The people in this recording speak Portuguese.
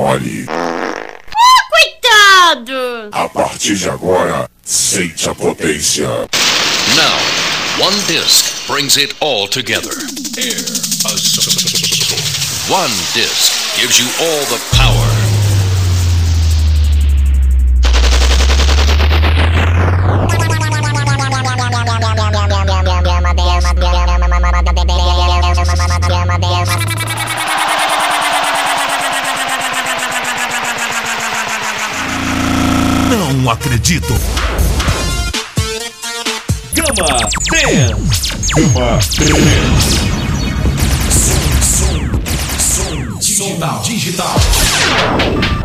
mole. Coitado! A partir de agora, sente a potência. Now, one disc brings it all together. One disc gives you all the power. Não acredito. Gama Dance. Gama Som digital.